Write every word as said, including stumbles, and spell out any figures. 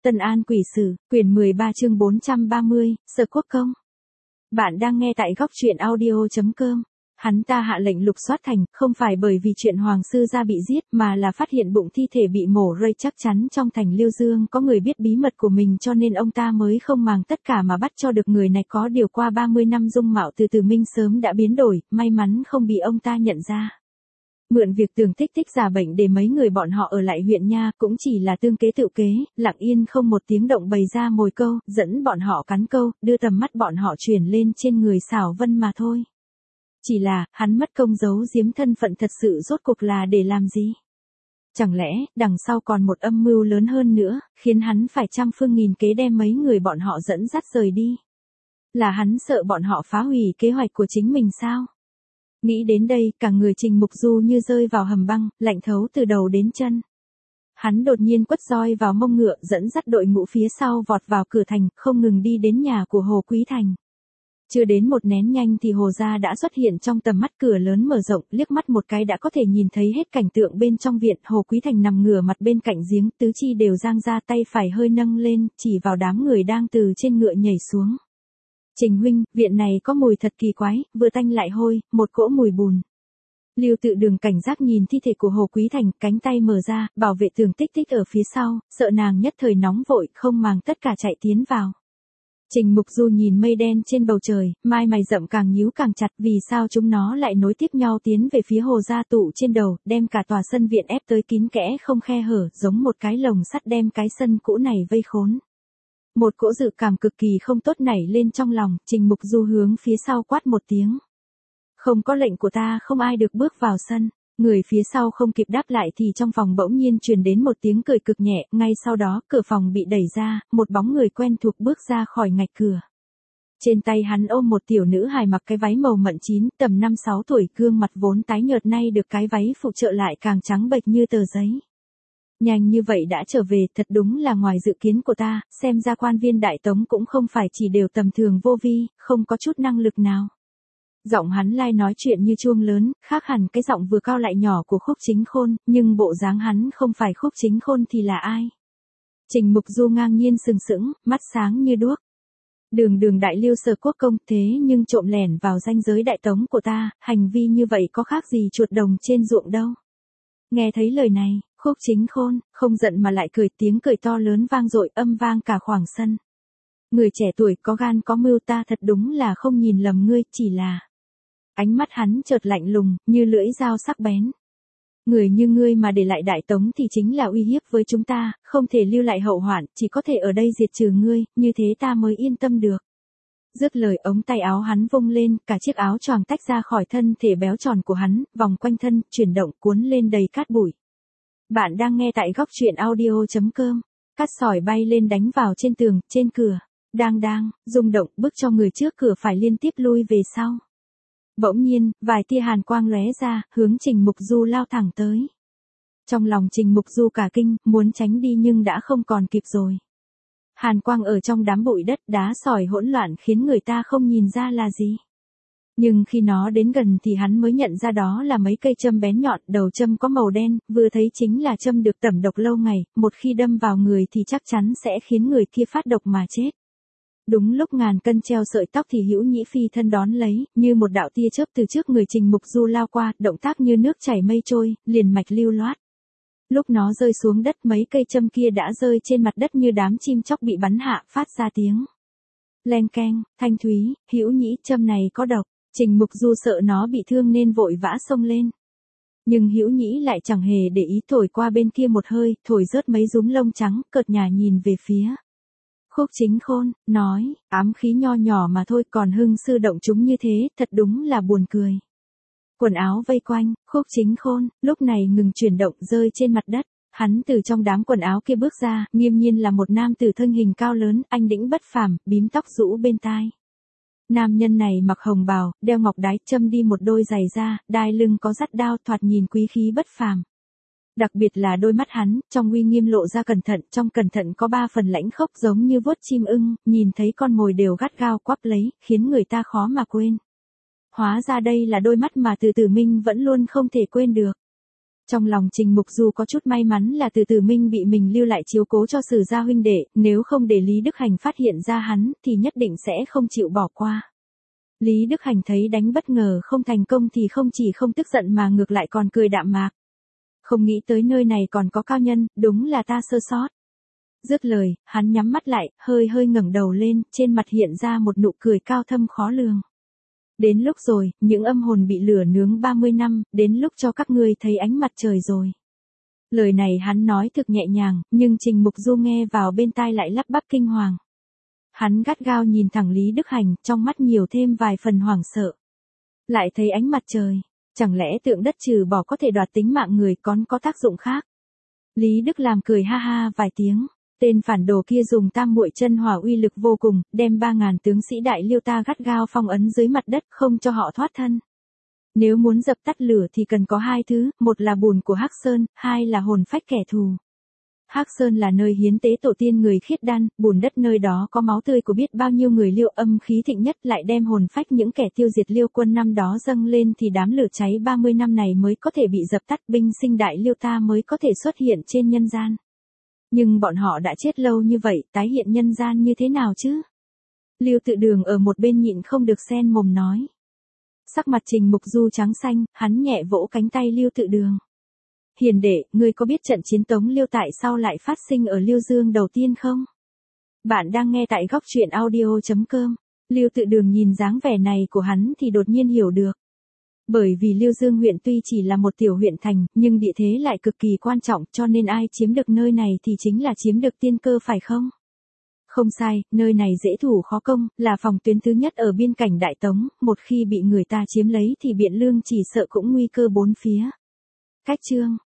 Tân An Quỷ Sử, quyển mười ba chương bốn trăm ba mươi, Sở Quốc Công. Bạn đang nghe tại góc truyện audio chấm com. Hắn ta hạ lệnh lục soát thành, không phải bởi vì chuyện hoàng sư gia bị giết, mà là phát hiện bụng thi thể bị mổ rơi, chắc chắn trong thành Liêu Dương có người biết bí mật của mình, cho nên ông ta mới không màng tất cả mà bắt cho được người này. Có điều qua ba mươi năm dung mạo từ Từ Minh sớm đã biến đổi, may mắn không bị ông ta nhận ra. Mượn việc Tường Tích Tích giả bệnh để mấy người bọn họ ở lại huyện nha, cũng chỉ là tương kế tự kế, lặng yên không một tiếng động bày ra mồi câu, dẫn bọn họ cắn câu, đưa tầm mắt bọn họ chuyển lên trên người Sảo Vân mà thôi. Chỉ là, hắn mất công giấu giếm thân phận thật sự rốt cuộc là để làm gì? Chẳng lẽ, đằng sau còn một âm mưu lớn hơn nữa, khiến hắn phải trăm phương nghìn kế đem mấy người bọn họ dẫn dắt rời đi? Là hắn sợ bọn họ phá hủy kế hoạch của chính mình sao? Nghĩ đến đây, cả người Trình Mục Du như rơi vào hầm băng, lạnh thấu từ đầu đến chân. Hắn đột nhiên quất roi vào mông ngựa, dẫn dắt đội ngũ phía sau vọt vào cửa thành, không ngừng đi đến nhà của Hồ Quý Thành. Chưa đến một nén nhanh thì Hồ gia đã xuất hiện trong tầm mắt, cửa lớn mở rộng, liếc mắt một cái đã có thể nhìn thấy hết cảnh tượng bên trong viện. Hồ Quý Thành nằm ngửa mặt bên cạnh giếng, tứ chi đều giang ra, tay phải hơi nâng lên, chỉ vào đám người đang từ trên ngựa nhảy xuống. Trình huynh, viện này có mùi thật kỳ quái, vừa tanh lại hôi, một cỗ mùi bùn. Lưu Tự Đường cảnh giác nhìn thi thể của Hồ Quý Thành, cánh tay mở ra, bảo vệ Tường Tích Tích ở phía sau, sợ nàng nhất thời nóng vội, không màng tất cả chạy tiến vào. Trình Mục Du nhìn mây đen trên bầu trời, mai mày rậm càng nhíu càng chặt, vì sao chúng nó lại nối tiếp nhau tiến về phía Hồ gia tụ trên đầu, đem cả tòa sân viện ép tới kín kẽ không khe hở, giống một cái lồng sắt đem cái sân cũ này vây khốn. Một cỗ dự cảm cực kỳ không tốt nảy lên trong lòng, Trình Mục Du hướng phía sau quát một tiếng. Không có lệnh của ta không ai được bước vào sân. Người phía sau không kịp đáp lại thì trong phòng bỗng nhiên truyền đến một tiếng cười cực nhẹ, ngay sau đó cửa phòng bị đẩy ra, một bóng người quen thuộc bước ra khỏi ngạch cửa. Trên tay hắn ôm một tiểu nữ hài mặc cái váy màu mận chín, tầm năm sáu tuổi, gương mặt vốn tái nhợt nay được cái váy phụ trợ lại càng trắng bệch như tờ giấy. Nhanh như vậy đã trở về, thật đúng là ngoài dự kiến của ta, xem ra quan viên Đại Tống cũng không phải chỉ đều tầm thường vô vi, không có chút năng lực nào. Giọng hắn lai nói chuyện như chuông lớn, khác hẳn cái giọng vừa cao lại nhỏ của Khúc Chính Khôn, nhưng bộ dáng hắn không phải Khúc Chính Khôn thì là ai? Trình Mục Du ngang nhiên sừng sững, mắt sáng như đuốc. Đường đường đại Liêu Sở Quốc công, thế nhưng trộm lẻn vào ranh giới Đại Tống của ta, hành vi như vậy có khác gì chuột đồng trên ruộng đâu. Nghe thấy lời này, Khúc Chính Khôn, không giận mà lại cười, tiếng cười to lớn vang dội, âm vang cả khoảng sân. Người trẻ tuổi có gan có mưu, ta thật đúng là không nhìn lầm ngươi, chỉ là... Ánh mắt hắn chợt lạnh lùng, như lưỡi dao sắc bén. Người như ngươi mà để lại Đại Tống thì chính là uy hiếp với chúng ta, không thể lưu lại hậu hoạn, chỉ có thể ở đây diệt trừ ngươi, như thế ta mới yên tâm được. Dứt lời, ống tay áo hắn vung lên, cả chiếc áo choàng tách ra khỏi thân thể béo tròn của hắn, vòng quanh thân, chuyển động cuốn lên đầy cát bụi. Bạn đang nghe tại góc truyện audio chấm com. Cát sỏi bay lên đánh vào trên tường, trên cửa. Đang đang, rung động, bức cho người trước cửa phải liên tiếp lui về sau. Bỗng nhiên, vài tia hàn quang lóe ra, hướng Trình Mục Du lao thẳng tới. Trong lòng Trình Mục Du cả kinh, muốn tránh đi nhưng đã không còn kịp rồi. Hàn quang ở trong đám bụi đất đá sỏi hỗn loạn khiến người ta không nhìn ra là gì. Nhưng khi nó đến gần thì hắn mới nhận ra đó là mấy cây châm bén nhọn, đầu châm có màu đen, vừa thấy chính là châm được tẩm độc lâu ngày, một khi đâm vào người thì chắc chắn sẽ khiến người kia phát độc mà chết. Đúng lúc ngàn cân treo sợi tóc thì Hữu Nhĩ phi thân đón lấy, như một đạo tia chớp từ trước người Trình Mục Du lao qua, động tác như nước chảy mây trôi, liền mạch lưu loát. Lúc nó rơi xuống đất, mấy cây châm kia đã rơi trên mặt đất như đám chim chóc bị bắn hạ, phát ra tiếng len keng, thanh thúy. Hữu Nhĩ, châm này có độc. Trình Mục Du sợ nó bị thương nên vội vã xông lên. Nhưng Hữu Nhĩ lại chẳng hề để ý, thổi qua bên kia một hơi, thổi rớt mấy rúm lông trắng, cợt nhả nhìn về phía Khúc Chính Khôn, nói, ám khí nho nhỏ mà thôi, còn hưng sư động chúng như thế, thật đúng là buồn cười. Quần áo vây quanh, Khúc Chính Khôn, lúc này ngừng chuyển động, rơi trên mặt đất. Hắn từ trong đám quần áo kia bước ra, nghiêm nhiên là một nam tử thân hình cao lớn, anh đĩnh bất phàm, bím tóc rũ bên tai. Nam nhân này mặc hồng bào, đeo ngọc đái, châm đi một đôi giày da, đai lưng có dắt đao, thoạt nhìn quý khí bất phàm. Đặc biệt là đôi mắt hắn, trong uy nghiêm lộ ra cẩn thận, trong cẩn thận có ba phần lãnh khốc giống như vuốt chim ưng, nhìn thấy con mồi đều gắt gao quắp lấy, khiến người ta khó mà quên. Hóa ra đây là đôi mắt mà Từ Tử Minh vẫn luôn không thể quên được. Trong lòng Trình Mục Du có chút may mắn là Từ Từ Minh bị mình lưu lại chiếu cố cho Sử gia huynh đệ, nếu không để Lý Đức Hành phát hiện ra hắn thì nhất định sẽ không chịu bỏ qua. Lý Đức Hành thấy đánh bất ngờ không thành công thì không chỉ không tức giận mà ngược lại còn cười đạm mạc. Không nghĩ tới nơi này còn có cao nhân, đúng là ta sơ sót. Dứt lời, hắn nhắm mắt lại, hơi hơi ngẩng đầu lên, trên mặt hiện ra một nụ cười cao thâm khó lường. Đến lúc rồi, những âm hồn bị lửa nướng ba mươi năm, đến lúc cho các ngươi thấy ánh mặt trời rồi. Lời này hắn nói thực nhẹ nhàng, nhưng Trình Mục Du nghe vào bên tai lại lắp bắp kinh hoàng. Hắn gắt gao nhìn thẳng Lý Đức Hành, trong mắt nhiều thêm vài phần hoảng sợ. Lại thấy ánh mặt trời, chẳng lẽ tượng đất trừ bỏ có thể đoạt tính mạng người còn có tác dụng khác? Lý Đức làm cười ha ha vài tiếng. Tên phản đồ kia dùng tam muội chân hỏa uy lực vô cùng, đem ba ngàn tướng sĩ đại Liêu ta gắt gao phong ấn dưới mặt đất không cho họ thoát thân. Nếu muốn dập tắt lửa thì cần có hai thứ, một là bùn của Hắc Sơn, hai là hồn phách kẻ thù. Hắc Sơn là nơi hiến tế tổ tiên người khiết đan, bùn đất nơi đó có máu tươi của biết bao nhiêu người Liêu âm khí thịnh nhất, lại đem hồn phách những kẻ tiêu diệt Liêu quân năm đó dâng lên thì đám lửa cháy ba mươi năm này mới có thể bị dập tắt, binh sinh đại Liêu ta mới có thể xuất hiện trên nhân gian. Nhưng bọn họ đã chết lâu như vậy, tái hiện nhân gian như thế nào chứ? Lưu Tự Đường ở một bên nhịn không được xen mồm nói. Sắc mặt Trình Mục Du trắng xanh, hắn nhẹ vỗ cánh tay Lưu Tự Đường. Hiền đệ, ngươi có biết trận chiến Tống Liêu tại sao lại phát sinh ở Liêu Dương đầu tiên không? Bạn đang nghe tại góc truyện audio chấm com. Lưu Tự Đường nhìn dáng vẻ này của hắn thì đột nhiên hiểu được. Bởi vì Liêu Dương huyện tuy chỉ là một tiểu huyện thành, nhưng địa thế lại cực kỳ quan trọng, cho nên ai chiếm được nơi này thì chính là chiếm được tiên cơ phải không? Không sai, nơi này dễ thủ khó công, là phòng tuyến thứ nhất ở biên cảnh Đại Tống, một khi bị người ta chiếm lấy thì Biện Lương chỉ sợ cũng nguy cơ bốn phía. Cách chương